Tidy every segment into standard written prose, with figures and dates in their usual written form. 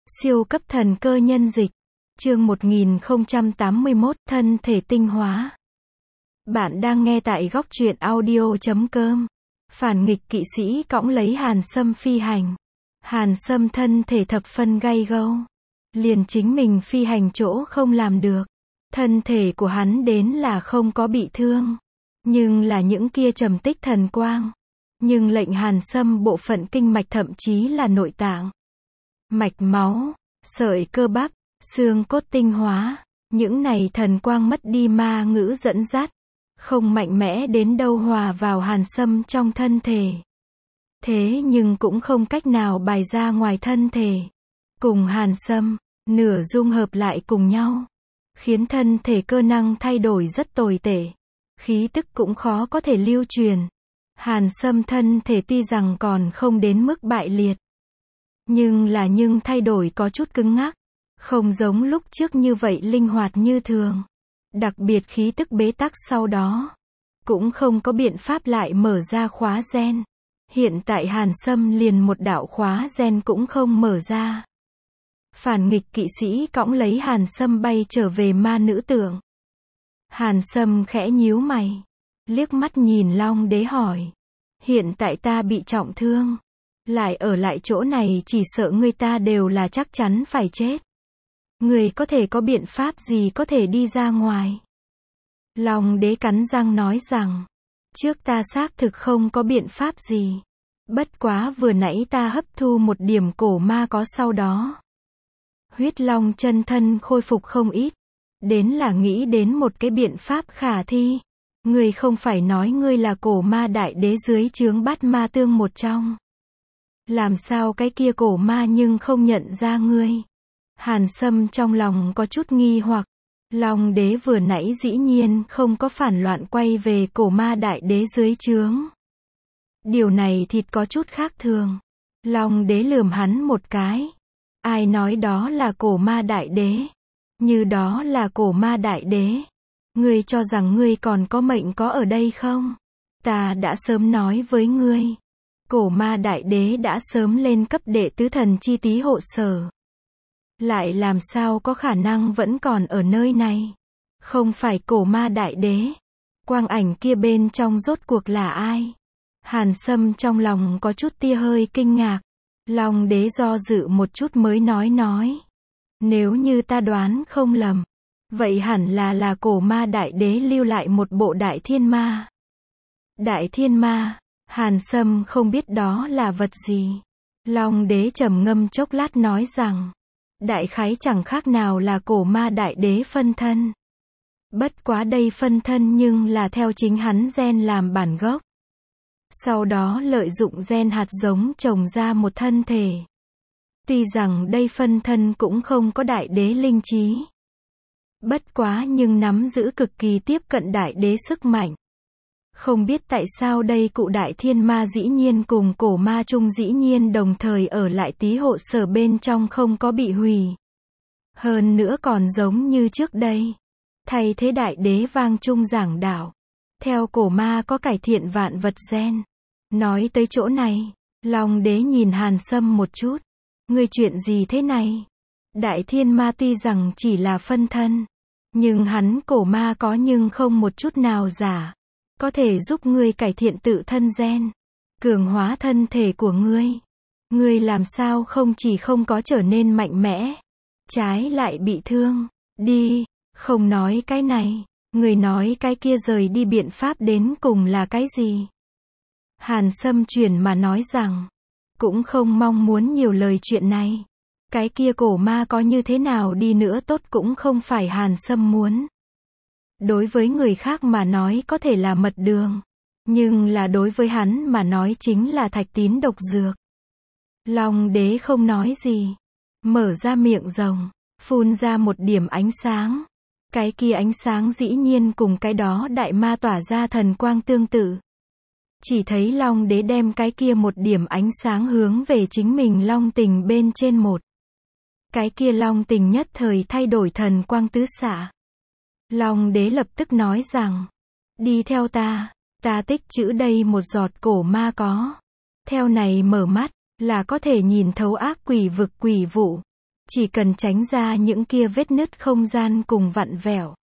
Siêu cấp thần cơ nhân dịch. Chương 1081, thân thể tinh hóa. Bạn đang nghe tại góc truyện audio.com. Phản nghịch kỵ sĩ cõng lấy Hàn Sâm phi hành. Hàn Sâm thân thể thập phân gay gâu. Liền chính mình phi hành chỗ không làm được. Thân thể của hắn đến là không có bị thương. Nhưng là những kia trầm tích thần quang. Nhưng lệnh Hàn Sâm bộ phận kinh mạch thậm chí là nội tạng, mạch máu, sợi cơ bắp, xương cốt tinh hóa, những này thần quang mất đi ma ngữ dẫn dắt, không mạnh mẽ đến đâu hòa vào Hàn Sâm trong thân thể. Thế nhưng cũng không cách nào bài ra ngoài thân thể. Cùng Hàn Sâm, nửa dung hợp lại cùng nhau, khiến thân thể cơ năng thay đổi rất tồi tệ. Khí tức cũng khó có thể lưu truyền. Hàn Sâm thân thể tuy rằng còn không đến mức bại liệt, nhưng thay đổi có chút cứng ngắc, không giống lúc trước như vậy linh hoạt như thường. Đặc biệt khí tức bế tắc sau đó, cũng không có biện pháp lại mở ra khóa gen. Hiện tại Hàn Sâm liền một đạo khóa gen cũng không mở ra. Phản nghịch kỵ sĩ cõng lấy Hàn Sâm bay trở về ma nữ tượng. Hàn Sâm khẽ nhíu mày, liếc mắt nhìn Long Đế hỏi: hiện tại ta bị trọng thương, lại ở lại chỗ này chỉ sợ người ta đều là chắc chắn phải chết. Người có thể có biện pháp gì có thể đi ra ngoài? Long Đế cắn răng nói rằng: trước ta xác thực không có biện pháp gì. Bất quá vừa nãy ta hấp thu một điểm cổ ma có sau đó. Huyết Long chân thân khôi phục không ít. Đến là nghĩ đến một cái biện pháp khả thi. Ngươi không phải nói ngươi là cổ ma đại đế dưới trướng Bát Ma Tương một trong. Làm sao cái kia cổ ma nhưng không nhận ra ngươi? Hàn Sâm trong lòng có chút nghi hoặc. Long Đế vừa nãy dĩ nhiên không có phản loạn quay về cổ ma đại đế dưới trướng. Điều này thịt có chút khác thường. Long Đế lườm hắn một cái. Ai nói đó là cổ ma đại đế? Như đó là cổ ma đại đế, ngươi cho rằng ngươi còn có mệnh có ở đây không? Ta đã sớm nói với ngươi. Cổ ma đại đế đã sớm lên cấp đệ tứ thần chi tí hộ sở. Lại làm sao có khả năng vẫn còn ở nơi này? Không phải cổ ma đại đế. Quang ảnh kia bên trong rốt cuộc là ai? Hàn Sâm trong lòng có chút tia hơi kinh ngạc. Long Đế do dự một chút mới nói. Nếu như ta đoán không lầm, vậy hẳn là cổ ma đại đế lưu lại một bộ đại thiên ma. Đại thiên ma, Hàn Sâm không biết đó là vật gì. Long Đế trầm ngâm chốc lát nói rằng, đại khái chẳng khác nào là cổ ma đại đế phân thân. Bất quá đây phân thân nhưng là theo chính hắn gen làm bản gốc. Sau đó lợi dụng gen hạt giống trồng ra một thân thể. Tuy rằng đây phân thân cũng không có đại đế linh trí. Bất quá nhưng nắm giữ cực kỳ tiếp cận đại đế sức mạnh. Không biết tại sao đây cụ đại thiên ma dĩ nhiên cùng cổ ma chung dĩ nhiên đồng thời ở lại tí hộ sở bên trong không có bị hủy. Hơn nữa còn giống như trước đây. Thay thế đại đế vang chung giảng đạo. Theo cổ ma có cải thiện vạn vật gen. Nói tới chỗ này, Long Đế nhìn Hàn Sâm một chút. Ngươi chuyện gì thế này? Đại thiên ma tuy rằng chỉ là phân thân, nhưng hắn cổ ma có nhưng không một chút nào giả. Có thể giúp ngươi cải thiện tự thân gen, cường hóa thân thể của ngươi. Ngươi làm sao không chỉ không có trở nên mạnh mẽ, trái lại bị thương. Đi, không nói cái này, ngươi nói cái kia rời đi biện pháp đến cùng là cái gì? Hàn Sâm chuyển mà nói rằng, cũng không mong muốn nhiều lời chuyện này. Cái kia cổ ma có như thế nào đi nữa tốt cũng không phải Hàn Sâm muốn. Đối với người khác mà nói có thể là mật đường. Nhưng là đối với hắn mà nói chính là thạch tín độc dược. Long Đế không nói gì. Mở ra miệng rồng, phun ra một điểm ánh sáng. Cái kia ánh sáng dĩ nhiên cùng cái đó đại ma tỏa ra thần quang tương tự. Chỉ thấy Long Đế đem cái kia một điểm ánh sáng hướng về chính mình Long Tình bên trên một. Cái kia Long Tình nhất thời thay đổi thần quang tứ xạ. Long Đế lập tức nói rằng, đi theo ta tích trữ đây một giọt cổ ma có. Theo này mở mắt, là có thể nhìn thấu ác quỷ vực quỷ vụ. Chỉ cần tránh ra những kia vết nứt không gian cùng vặn vẹo,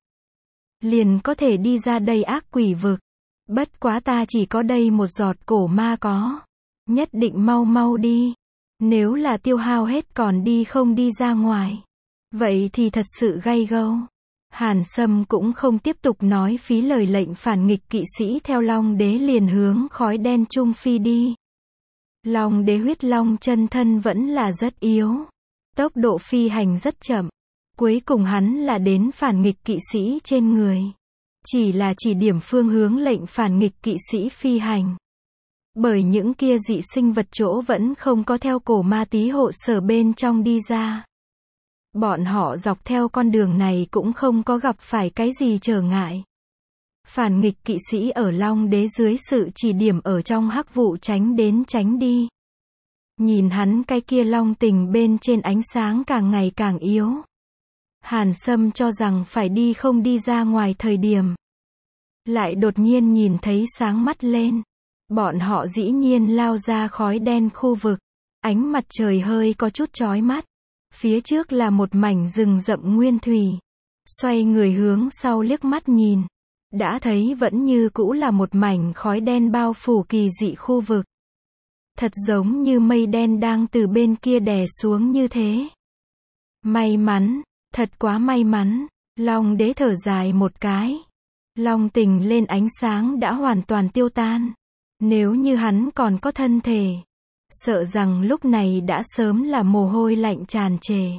liền có thể đi ra đây ác quỷ vực. Bất quá ta chỉ có đây một giọt cổ ma có. Nhất định mau mau đi. Nếu là tiêu hao hết còn đi không đi ra ngoài, vậy thì thật sự gay gâu. Hàn Sâm cũng không tiếp tục nói phí lời, lệnh phản nghịch kỵ sĩ theo Long Đế liền hướng khói đen trung phi đi. Long Đế huyết long chân thân vẫn là rất yếu, tốc độ phi hành rất chậm. Cuối cùng hắn là đến phản nghịch kỵ sĩ trên người. Chỉ là chỉ điểm phương hướng lệnh phản nghịch kỵ sĩ phi hành. Bởi những kia dị sinh vật chỗ vẫn không có theo cổ ma tí hộ sở bên trong đi ra. Bọn họ dọc theo con đường này cũng không có gặp phải cái gì trở ngại. Phản nghịch kỵ sĩ ở Long Đế dưới sự chỉ điểm ở trong hắc vụ tránh đến tránh đi. Nhìn hắn cái kia long tình bên trên ánh sáng càng ngày càng yếu. Hàn Sâm cho rằng phải đi không đi ra ngoài thời điểm, lại đột nhiên nhìn thấy sáng mắt lên. Bọn họ dĩ nhiên lao ra khói đen khu vực. Ánh mặt trời hơi có chút chói mắt. Phía trước là một mảnh rừng rậm nguyên thủy. Xoay người hướng sau liếc mắt nhìn, đã thấy vẫn như cũ là một mảnh khói đen bao phủ kỳ dị khu vực. Thật giống như mây đen đang từ bên kia đè xuống như thế. May mắn, thật quá may mắn. Long Đế thở dài một cái. Long tình lên ánh sáng đã hoàn toàn tiêu tan. Nếu như hắn còn có thân thể, sợ rằng lúc này đã sớm là mồ hôi lạnh tràn trề.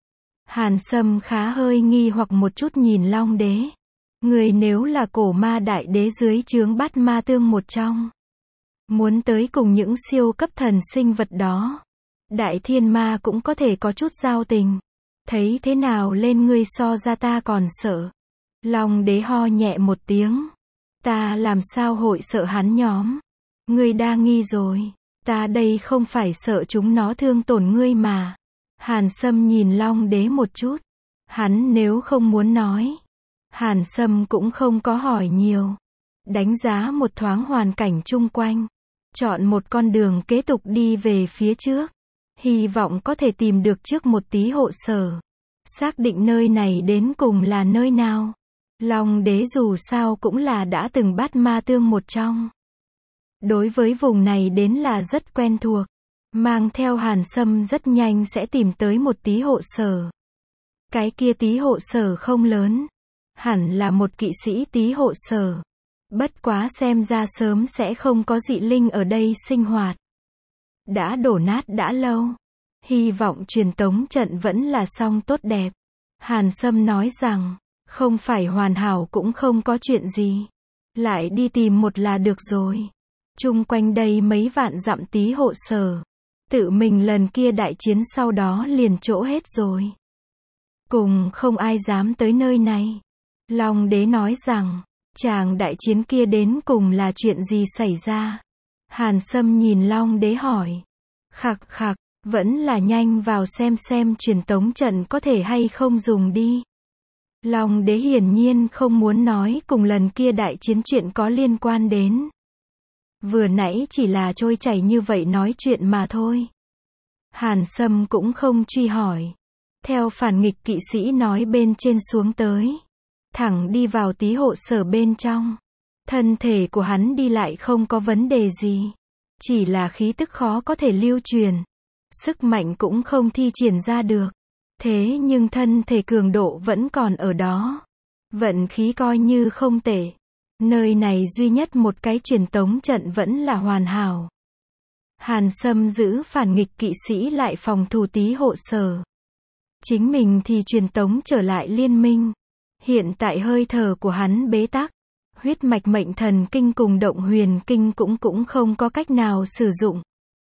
Hàn Sâm khá hơi nghi hoặc một chút nhìn Long Đế. Người nếu là cổ ma đại đế dưới trướng Bát Ma Tương một trong, muốn tới cùng những siêu cấp thần sinh vật đó, Đại Thiên Ma cũng có thể có chút giao tình. Thấy thế nào lên ngươi so ra ta còn sợ. Long Đế ho nhẹ một tiếng. Ta làm sao hội sợ hắn nhóm. Ngươi đa nghi rồi. Ta đây không phải sợ chúng nó thương tổn ngươi mà. Hàn Sâm nhìn Long Đế một chút. Hắn nếu không muốn nói, Hàn Sâm cũng không có hỏi nhiều. Đánh giá một thoáng hoàn cảnh chung quanh, chọn một con đường kế tục đi về phía trước. Hy vọng có thể tìm được trước một tí hộ sở. Xác định nơi này đến cùng là nơi nào. Long Đế dù sao cũng là đã từng Bát Ma Tương một trong. Đối với vùng này đến là rất quen thuộc. Mang theo Hàn Sâm rất nhanh sẽ tìm tới một tí hộ sở. Cái kia tí hộ sở không lớn. Hẳn là một kỵ sĩ tí hộ sở. Bất quá xem ra sớm sẽ không có dị linh ở đây sinh hoạt. Đã đổ nát đã lâu. Hy vọng truyền tống trận vẫn là xong tốt đẹp. Hàn Sâm nói rằng, không phải hoàn hảo cũng không có chuyện gì. Lại đi tìm một là được rồi. Chung quanh đây mấy vạn dặm tí hộ sở. Tự mình lần kia đại chiến sau đó liền chỗ hết rồi. Cùng không ai dám tới nơi này. Long Đế nói rằng, chàng đại chiến kia đến cùng là chuyện gì xảy ra? Hàn Sâm nhìn Long Đế hỏi. Khặc khặc, vẫn là nhanh vào xem truyền tống trận có thể hay không dùng đi. Long Đế hiển nhiên không muốn nói cùng lần kia đại chiến chuyện có liên quan đến. Vừa nãy chỉ là trôi chảy như vậy nói chuyện mà thôi. Hàn Sâm cũng không truy hỏi. Theo phản nghịch kỵ sĩ nói bên trên xuống tới, thẳng đi vào tí hộ sở bên trong. Thân thể của hắn đi lại không có vấn đề gì. Chỉ là khí tức khó có thể lưu truyền. Sức mạnh cũng không thi triển ra được. Thế nhưng thân thể cường độ vẫn còn ở đó. Vận khí coi như không tệ. Nơi này duy nhất một cái truyền tống trận vẫn là hoàn hảo. Hàn Sâm giữ phản nghịch kỵ sĩ lại phòng thủ tí hộ sở. Chính mình thì truyền tống trở lại liên minh. Hiện tại hơi thở của hắn bế tắc. Huyết mạch mệnh thần kinh cùng động huyền kinh cũng không có cách nào sử dụng.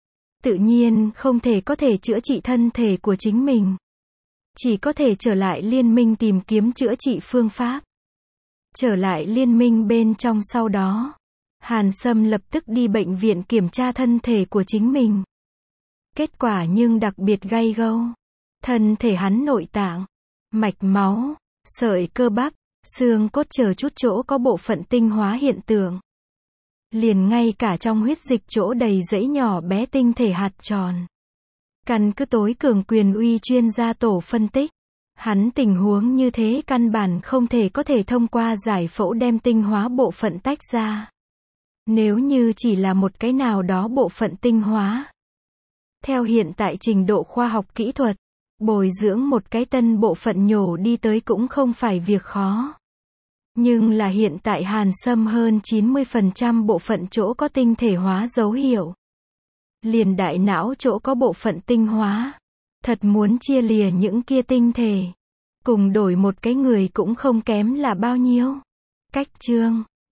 Tự nhiên không thể có thể chữa trị thân thể của chính mình. Chỉ có thể trở lại liên minh tìm kiếm chữa trị phương pháp. Trở lại liên minh bên trong sau đó, Hàn Sâm lập tức đi bệnh viện kiểm tra thân thể của chính mình. Kết quả nhưng đặc biệt gay gâu. Thân thể hắn nội tạng, mạch máu, sợi cơ bắp, xương cốt chờ chút chỗ có bộ phận tinh hóa hiện tượng. Liền ngay cả trong huyết dịch chỗ đầy dãy nhỏ bé tinh thể hạt tròn. Căn cứ tối cường quyền uy chuyên gia tổ phân tích. Hắn tình huống như thế căn bản không thể có thể thông qua giải phẫu đem tinh hóa bộ phận tách ra. Nếu như chỉ là một cái nào đó bộ phận tinh hóa. Theo hiện tại trình độ khoa học kỹ thuật, bồi dưỡng một cái tân bộ phận nhổ đi tới cũng không phải việc khó. Nhưng là hiện tại Hàn Sâm hơn 90% bộ phận chỗ có tinh thể hóa dấu hiệu. Liền đại não chỗ có bộ phận tinh hóa. Thật muốn chia lìa những kia tinh thể. Cùng đổi một cái người cũng không kém là bao nhiêu. Cách chương